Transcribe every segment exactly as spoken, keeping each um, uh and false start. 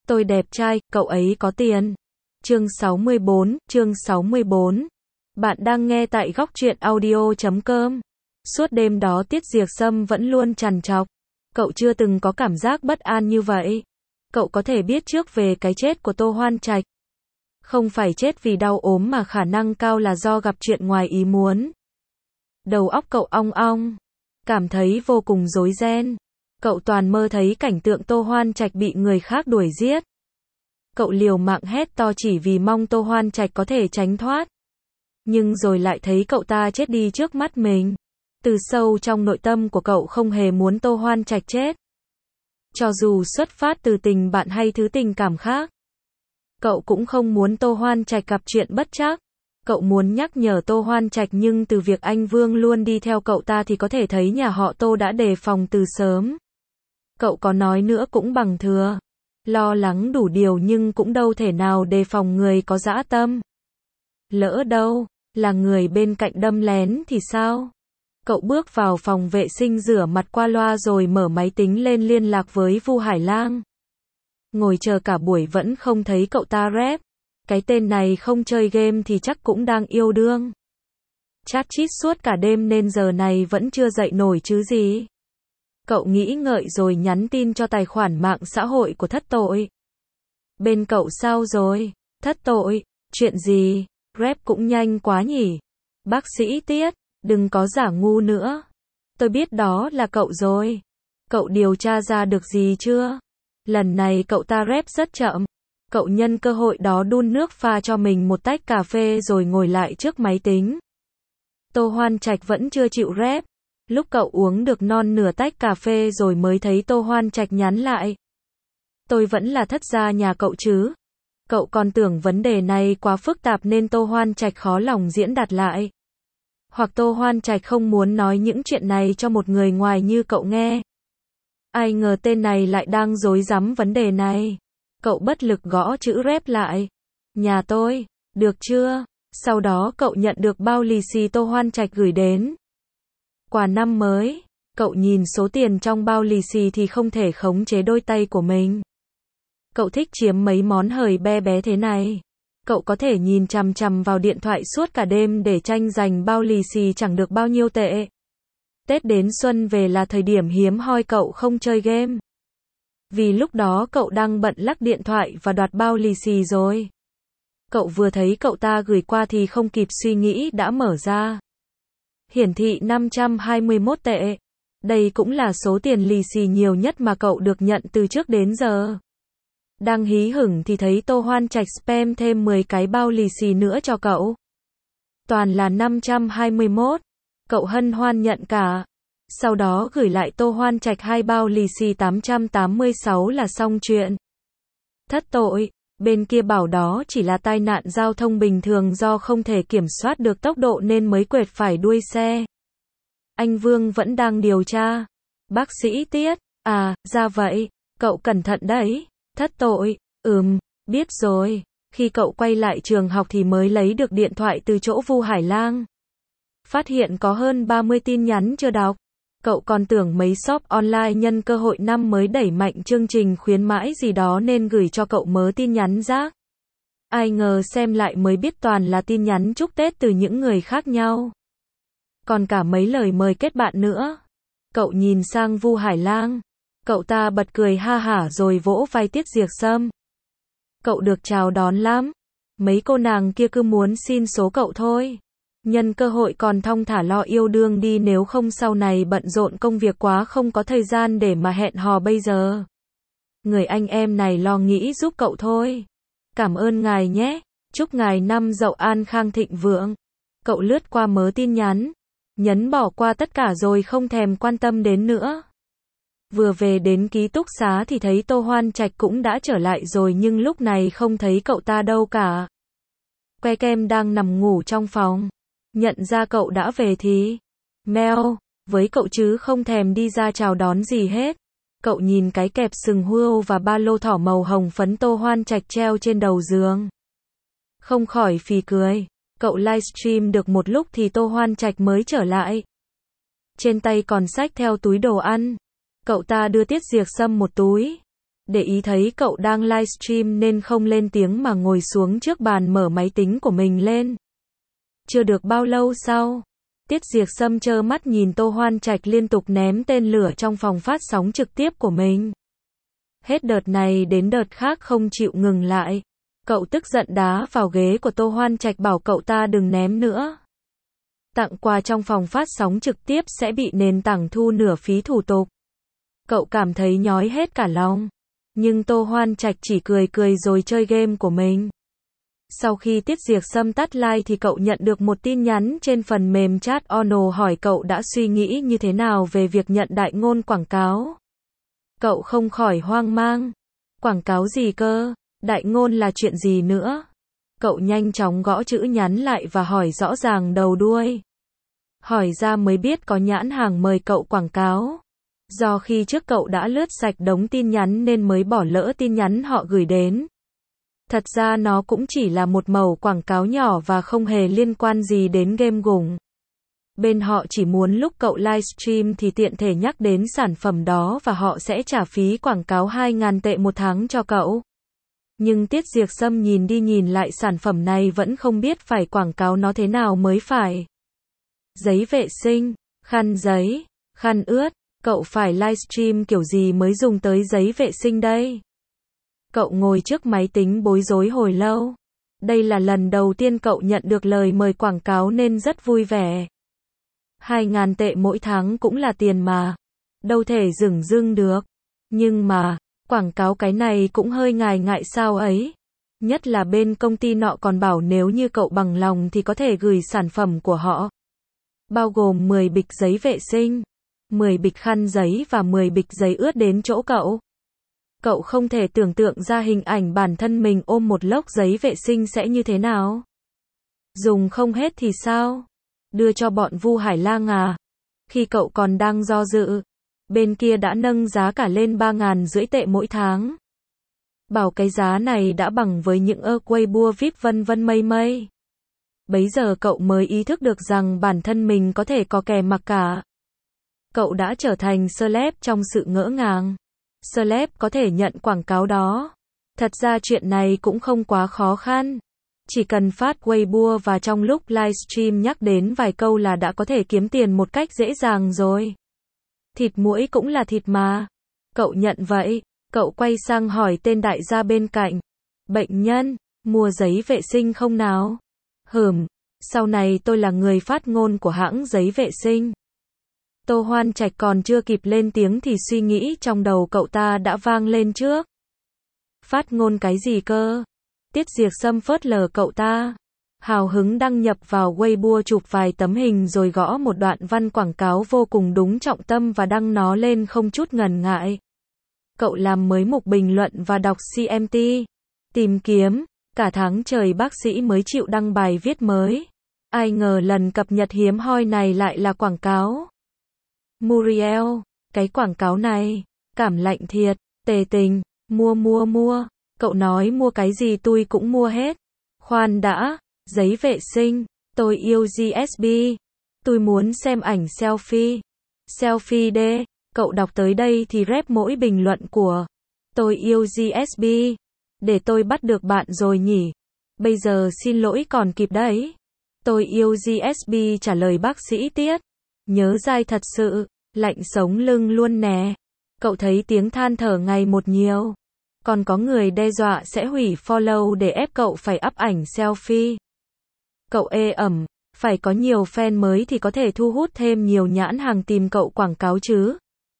Tôi đẹp trai, cậu ấy có tiền. Chương sáu mươi bốn, chương sáu mươi bốn. Bạn đang nghe tại góc truyện audio chấm com. Suốt đêm đó Tiết Diệc Sâm vẫn luôn trằn trọc. Cậu chưa từng có cảm giác bất an như vậy. Cậu có thể biết trước về cái chết của Tô Hoan Trạch. Không phải chết vì đau ốm mà khả năng cao là do gặp chuyện ngoài ý muốn. Đầu óc cậu ong ong, cảm thấy vô cùng rối ren. Cậu toàn mơ thấy cảnh tượng Tô Hoan Trạch bị người khác đuổi giết. Cậu liều mạng hét to chỉ vì mong Tô Hoan Trạch có thể tránh thoát. Nhưng rồi lại thấy cậu ta chết đi trước mắt mình. Từ sâu trong nội tâm của cậu không hề muốn Tô Hoan Trạch chết. Cho dù xuất phát từ tình bạn hay thứ tình cảm khác. Cậu cũng không muốn Tô Hoan Trạch gặp chuyện bất trắc. Cậu muốn nhắc nhở Tô Hoan Trạch, nhưng từ việc anh Vương luôn đi theo cậu ta thì có thể thấy nhà họ Tô đã đề phòng từ sớm. Cậu có nói nữa cũng bằng thừa. Lo lắng đủ điều nhưng cũng đâu thể nào đề phòng người có dã tâm. Lỡ đâu là người bên cạnh đâm lén thì sao? Cậu bước vào phòng vệ sinh rửa mặt qua loa rồi mở máy tính lên liên lạc với Vu Hải Lang. Ngồi chờ cả buổi vẫn không thấy cậu ta rep. Cái tên này không chơi game thì chắc cũng đang yêu đương. Chat chít suốt cả đêm nên giờ này vẫn chưa dậy nổi chứ gì. Cậu nghĩ ngợi rồi nhắn tin cho tài khoản mạng xã hội của Thất Tội. Bên cậu sao rồi? Thất Tội, chuyện gì? Rep cũng nhanh quá nhỉ? Bác sĩ Tiết, đừng có giả ngu nữa. Tôi biết đó là cậu rồi. Cậu điều tra ra được gì chưa? Lần này cậu ta rep rất chậm. Cậu nhân cơ hội đó đun nước pha cho mình một tách cà phê rồi ngồi lại trước máy tính. Tô Hoan Trạch vẫn chưa chịu rep. Lúc cậu uống được non nửa tách cà phê rồi mới thấy Tô Hoan Trạch nhắn lại. Tôi vẫn là thất gia nhà cậu chứ. Cậu còn tưởng vấn đề này quá phức tạp nên Tô Hoan Trạch khó lòng diễn đạt lại. Hoặc Tô Hoan Trạch không muốn nói những chuyện này cho một người ngoài như cậu nghe. Ai ngờ tên này lại đang rối rắm vấn đề này. Cậu bất lực gõ chữ rep lại. Nhà tôi, được chưa? Sau đó cậu nhận được bao lì xì Tô Hoan Trạch gửi đến. Quà năm mới, cậu nhìn số tiền trong bao lì xì thì không thể khống chế đôi tay của mình. Cậu thích chiếm mấy món hời be bé thế này. Cậu có thể nhìn chằm chằm vào điện thoại suốt cả đêm để tranh giành bao lì xì chẳng được bao nhiêu tệ. Tết đến xuân về là thời điểm hiếm hoi cậu không chơi game. Vì lúc đó cậu đang bận lắc điện thoại và đoạt bao lì xì rồi. Cậu vừa thấy cậu ta gửi qua thì không kịp suy nghĩ đã mở ra. Hiển thị năm trăm hai mươi mốt tệ. Đây cũng là số tiền lì xì nhiều nhất mà cậu được nhận từ trước đến giờ. Đang hí hửng thì thấy Tô Hoan Trạch spam thêm mười cái bao lì xì nữa cho cậu. Toàn là năm trăm hai mươi mốt. Cậu hân hoan nhận cả. Sau đó gửi lại Tô Hoan Trạch hai bao lì xì tám trăm tám mươi sáu là xong chuyện. Thất Tội, bên kia bảo đó chỉ là tai nạn giao thông bình thường do không thể kiểm soát được tốc độ nên mới quệt phải đuôi xe. Anh Vương vẫn đang điều tra. Bác sĩ Tiết, à, ra vậy, cậu cẩn thận đấy. Thất Tội, ừm, biết rồi. Khi cậu quay lại trường học thì mới lấy được điện thoại từ chỗ Vu Hải Lang. Phát hiện có hơn ba mươi tin nhắn chưa đọc. Cậu còn tưởng mấy shop online nhân cơ hội năm mới đẩy mạnh chương trình khuyến mãi gì đó nên gửi cho cậu mớ tin nhắn rác. Ai ngờ xem lại mới biết toàn là tin nhắn chúc Tết từ những người khác nhau. Còn cả mấy lời mời kết bạn nữa. Cậu nhìn sang Vu Hải Lang. Cậu ta bật cười ha hả rồi vỗ vai Tiết Diệc Sâm. Cậu được chào đón lắm. Mấy cô nàng kia cứ muốn xin số cậu thôi. Nhân cơ hội còn thong thả lo yêu đương đi, nếu không sau này bận rộn công việc quá không có thời gian để mà hẹn hò bây giờ. Người anh em này lo nghĩ giúp cậu thôi. Cảm ơn ngài nhé. Chúc ngài năm Dậu an khang thịnh vượng. Cậu lướt qua mớ tin nhắn. Nhấn bỏ qua tất cả rồi không thèm quan tâm đến nữa. Vừa về đến ký túc xá thì thấy Tô Hoan Trạch cũng đã trở lại rồi nhưng lúc này không thấy cậu ta đâu cả. Que kem đang nằm ngủ trong phòng. Nhận ra cậu đã về thì meo với cậu chứ không thèm đi ra chào đón gì hết. Cậu nhìn cái kẹp sừng hươu và ba lô thỏ màu hồng phấn Tô Hoan Trạch treo trên đầu giường. Không khỏi phì cười. Cậu livestream được một lúc thì Tô Hoan Trạch mới trở lại. Trên tay còn xách theo túi đồ ăn. Cậu ta đưa Tiết Diệc Sâm một túi. để ý thấy cậu đang livestream nên không lên tiếng mà ngồi xuống trước bàn mở máy tính của mình lên. Chưa được bao lâu sau, Tiết Diệp Sâm trơ mắt nhìn Tô Hoan Trạch liên tục ném tên lửa trong phòng phát sóng trực tiếp của mình. Hết đợt này đến đợt khác không chịu ngừng lại. Cậu tức giận đá vào ghế của Tô Hoan Trạch bảo cậu ta đừng ném nữa. Tặng quà trong phòng phát sóng trực tiếp sẽ bị nền tảng thu nửa phí thủ tục. Cậu cảm thấy nhói hết cả lòng. Nhưng Tô Hoan Trạch chỉ cười cười rồi chơi game của mình. Sau khi Tiết Diệp Sâm tắt like thì cậu nhận được một tin nhắn trên phần mềm chat Ono hỏi cậu đã suy nghĩ như thế nào về việc nhận đại ngôn quảng cáo. Cậu không khỏi hoang mang. Quảng cáo gì cơ? Đại ngôn là chuyện gì nữa? Cậu nhanh chóng gõ chữ nhắn lại và hỏi rõ ràng đầu đuôi. Hỏi ra mới biết có nhãn hàng mời cậu quảng cáo. Do khi trước cậu đã lướt sạch đống tin nhắn nên mới bỏ lỡ tin nhắn họ gửi đến. Thật ra nó cũng chỉ là một mẩu quảng cáo nhỏ và không hề liên quan gì đến game gủng. Bên họ chỉ muốn lúc cậu livestream thì tiện thể nhắc đến sản phẩm đó và họ sẽ trả phí quảng cáo hai nghìn tệ một tháng cho cậu. Nhưng Tiết Diệp Sâm nhìn đi nhìn lại sản phẩm này vẫn không biết phải quảng cáo nó thế nào mới phải. Giấy vệ sinh, khăn giấy, khăn ướt, cậu phải livestream kiểu gì mới dùng tới giấy vệ sinh đây? Cậu ngồi trước máy tính bối rối hồi lâu. Đây là lần đầu tiên cậu nhận được lời mời quảng cáo nên rất vui vẻ. Hai nghìn tệ mỗi tháng cũng là tiền mà. Đâu thể dửng dưng được. Nhưng mà, quảng cáo cái này cũng hơi ngại ngại sao ấy. Nhất là bên công ty nọ còn bảo nếu như cậu bằng lòng thì có thể gửi sản phẩm của họ. Bao gồm mười bịch giấy vệ sinh, mười bịch khăn giấy và mười bịch giấy ướt đến chỗ cậu. Cậu không thể tưởng tượng ra hình ảnh bản thân mình ôm một lốc giấy vệ sinh sẽ như thế nào. Dùng không hết thì sao? Đưa cho bọn Vu Hải Lang à? Khi cậu còn đang do dự, bên kia đã nâng giá cả lên ba nghìn rưỡi tệ mỗi tháng. Bảo cái giá này đã bằng với những ơ Weibo vi ai pi vân vân mây mây. Bấy giờ cậu mới ý thức được rằng bản thân mình có thể có kẻ mặc cả. Cậu đã trở thành celeb trong sự ngỡ ngàng. Celeb có thể nhận quảng cáo đó. Thật ra chuyện này cũng không quá khó khăn. Chỉ cần phát Weibo và trong lúc livestream nhắc đến vài câu là đã có thể kiếm tiền một cách dễ dàng rồi. Thịt muỗi cũng là thịt mà. Cậu nhận vậy. Cậu quay sang hỏi tên đại gia bên cạnh. Bệnh nhân, mua giấy vệ sinh không nào? Hừm, sau này tôi là người phát ngôn của hãng giấy vệ sinh. Tô Hoan Trạch còn chưa kịp lên tiếng thì suy nghĩ trong đầu cậu ta đã vang lên trước. Phát ngôn cái gì cơ? Tiết Diệp Sâm phớt lờ cậu ta. Hào hứng đăng nhập vào Weibo chụp vài tấm hình rồi gõ một đoạn văn quảng cáo vô cùng đúng trọng tâm và đăng nó lên không chút ngần ngại. Cậu làm mới mục bình luận và đọc xê em tê. Tìm kiếm. Cả tháng trời bác sĩ mới chịu đăng bài viết mới. Ai ngờ lần cập nhật hiếm hoi này lại là quảng cáo. Muriel, cái quảng cáo này, cảm lạnh thiệt, tề tình, mua mua mua, cậu nói mua cái gì tôi cũng mua hết. Khoan đã, giấy vệ sinh, tôi yêu giê ét bê, tôi muốn xem ảnh selfie. Selfie đê, cậu đọc tới đây thì rep mỗi bình luận của tôi yêu giê ét bê, để tôi bắt được bạn rồi nhỉ. Bây giờ xin lỗi còn kịp đấy. Tôi yêu giê ét bê trả lời bác sĩ Tiết. Nhớ dai thật sự, lạnh sống lưng luôn nè. Cậu thấy tiếng than thở ngày một nhiều. Còn có người đe dọa sẽ hủy follow để ép cậu phải up ảnh selfie. Cậu ê ẩm, phải có nhiều fan mới thì có thể thu hút thêm nhiều nhãn hàng tìm cậu quảng cáo chứ.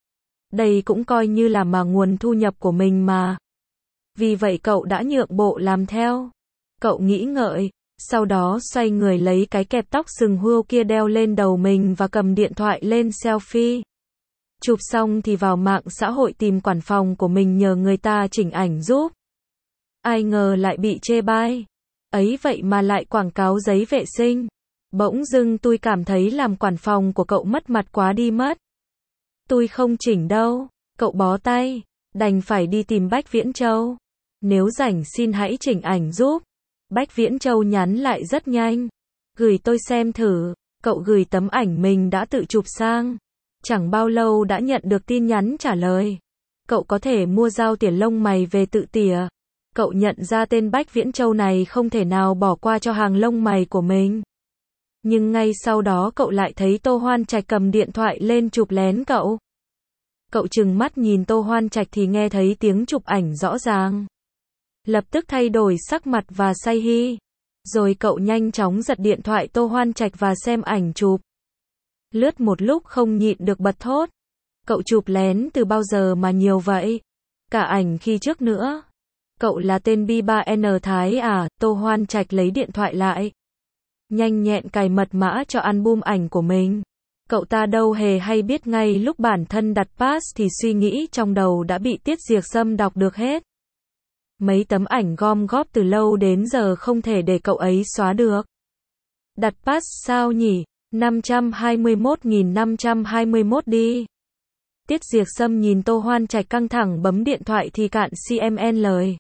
Đây cũng coi như là mà nguồn thu nhập của mình mà. Vì vậy cậu đã nhượng bộ làm theo. Cậu nghĩ ngợi. Sau đó xoay người lấy cái kẹp tóc sừng hươu kia đeo lên đầu mình và cầm điện thoại lên selfie. Chụp xong thì vào mạng xã hội tìm quản phòng của mình nhờ người ta chỉnh ảnh giúp. Ai ngờ lại bị chê bai. Ấy vậy mà lại quảng cáo giấy vệ sinh. Bỗng dưng tôi cảm thấy làm quản phòng của cậu mất mặt quá đi mất. Tôi không chỉnh đâu. Cậu bó tay. Đành phải đi tìm Bách Viễn Châu. Nếu rảnh xin hãy chỉnh ảnh giúp. Bách Viễn Châu nhắn lại rất nhanh. Gửi tôi xem thử. Cậu gửi tấm ảnh mình đã tự chụp sang. Chẳng bao lâu đã nhận được tin nhắn trả lời. Cậu có thể mua dao tỉa lông mày về tự tỉa. Cậu nhận ra tên Bách Viễn Châu này không thể nào bỏ qua cho hàng lông mày của mình. Nhưng ngay sau đó cậu lại thấy Tô Hoan Trạch cầm điện thoại lên chụp lén cậu. Cậu trừng mắt nhìn Tô Hoan Trạch thì nghe thấy tiếng chụp ảnh rõ ràng. Lập tức thay đổi sắc mặt và say hi. Rồi cậu nhanh chóng giật điện thoại Tô Hoan Trạch và xem ảnh chụp. Lướt một lúc không nhịn được bật thốt. Cậu chụp lén từ bao giờ mà nhiều vậy? Cả ảnh khi trước nữa. Cậu là tên B ba N Thái à? Tô Hoan Trạch lấy điện thoại lại. Nhanh nhẹn cài mật mã cho album ảnh của mình. Cậu ta đâu hề hay biết ngay lúc bản thân đặt pass thì suy nghĩ trong đầu đã bị Tiết Diệc Sâm đọc được hết. Mấy tấm ảnh gom góp từ lâu đến giờ không thể để cậu ấy xóa được. Đặt pass sao nhỉ? năm trăm hai mươi mốt nghìn năm trăm hai mươi mốt đi. Tiết Diệc Sâm nhìn Tô Hoan Trạch căng thẳng bấm điện thoại thì cạn xê em en lời.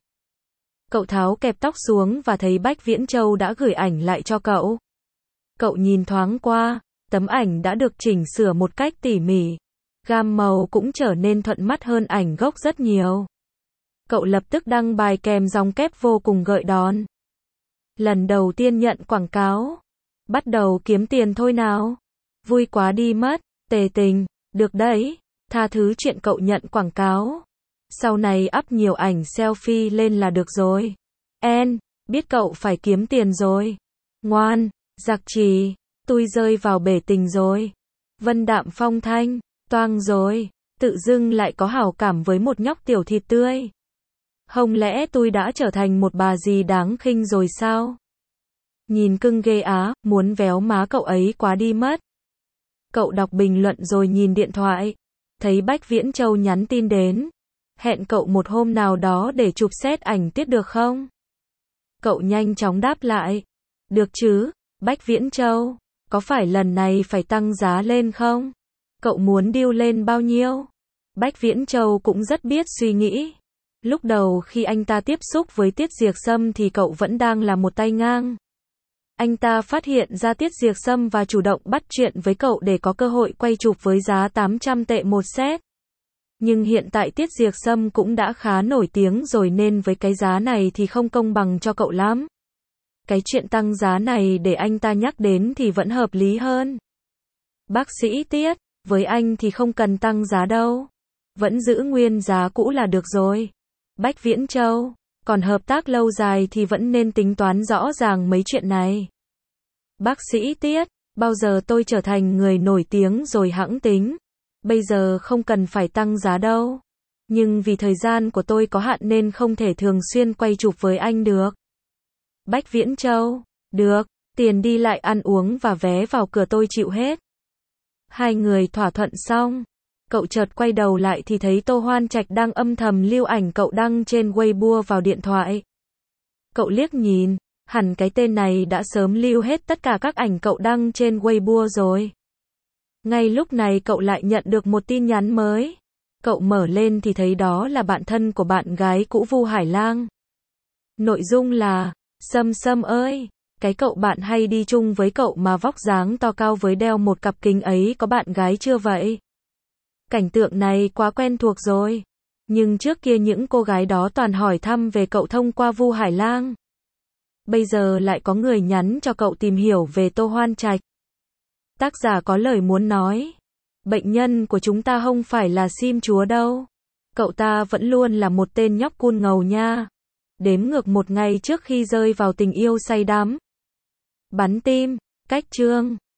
Cậu tháo kẹp tóc xuống và thấy Bách Viễn Châu đã gửi ảnh lại cho cậu. Cậu nhìn thoáng qua, tấm ảnh đã được chỉnh sửa một cách tỉ mỉ. Gam màu cũng trở nên thuận mắt hơn ảnh gốc rất nhiều. Cậu lập tức đăng bài kèm dòng kép vô cùng gợi đón. Lần đầu tiên nhận quảng cáo. Bắt đầu kiếm tiền thôi nào. Vui quá đi mất, tề tình, được đấy. Tha thứ chuyện cậu nhận quảng cáo. Sau này up nhiều ảnh selfie lên là được rồi. En, biết cậu phải kiếm tiền rồi. Ngoan, giặc trì, tôi rơi vào bể tình rồi. Vân Đạm Phong Thanh, toang rồi. Tự dưng lại có hảo cảm với một nhóc tiểu thịt tươi. Không lẽ tôi đã trở thành một bà gì đáng khinh rồi sao? Nhìn cưng ghê á, muốn véo má cậu ấy quá đi mất. Cậu đọc bình luận rồi nhìn điện thoại. Thấy Bách Viễn Châu nhắn tin đến. Hẹn cậu một hôm nào đó để chụp xét ảnh tiết được không? Cậu nhanh chóng đáp lại. Được chứ, Bách Viễn Châu. Có phải lần này phải tăng giá lên không? Cậu muốn deal lên bao nhiêu? Bách Viễn Châu cũng rất biết suy nghĩ. Lúc đầu khi anh ta tiếp xúc với Tiết Diệc Sâm thì cậu vẫn đang là một tay ngang. Anh ta phát hiện ra Tiết Diệc Sâm và chủ động bắt chuyện với cậu để có cơ hội quay chụp với giá tám trăm tệ một set. Nhưng hiện tại Tiết Diệc Sâm cũng đã khá nổi tiếng rồi nên với cái giá này thì không công bằng cho cậu lắm. Cái chuyện tăng giá này để anh ta nhắc đến thì vẫn hợp lý hơn. Bác sĩ Tiết, với anh thì không cần tăng giá đâu. Vẫn giữ nguyên giá cũ là được rồi. Bách Viễn Châu, còn hợp tác lâu dài thì vẫn nên tính toán rõ ràng mấy chuyện này. Bác sĩ Tiết, bao giờ tôi trở thành người nổi tiếng rồi hẵng tính. Bây giờ không cần phải tăng giá đâu. Nhưng vì thời gian của tôi có hạn nên không thể thường xuyên quay chụp với anh được. Bách Viễn Châu, được, tiền đi lại ăn uống và vé vào cửa tôi chịu hết. Hai người thỏa thuận xong. Cậu chợt quay đầu lại thì thấy Tô Hoan Trạch đang âm thầm lưu ảnh cậu đăng trên Weibo vào điện thoại. Cậu liếc nhìn, hẳn cái tên này đã sớm lưu hết tất cả các ảnh cậu đăng trên Weibo rồi. Ngay lúc này cậu lại nhận được một tin nhắn mới. Cậu mở lên thì thấy đó là bạn thân của bạn gái cũ Vu Hải Lang. Nội dung là, Sâm Sâm ơi, cái cậu bạn hay đi chung với cậu mà vóc dáng to cao với đeo một cặp kính ấy có bạn gái chưa vậy? Cảnh tượng này quá quen thuộc rồi. Nhưng trước kia những cô gái đó toàn hỏi thăm về cậu thông qua Vu Hải Lang. Bây giờ lại có người nhắn cho cậu tìm hiểu về Tô Hoan Trạch. Tác giả có lời muốn nói. Bệnh nhân của chúng ta không phải là sim chúa đâu. Cậu ta vẫn luôn là một tên nhóc cool ngầu nha. Đếm ngược một ngày trước khi rơi vào tình yêu say đắm. Bắn tim, cách chương.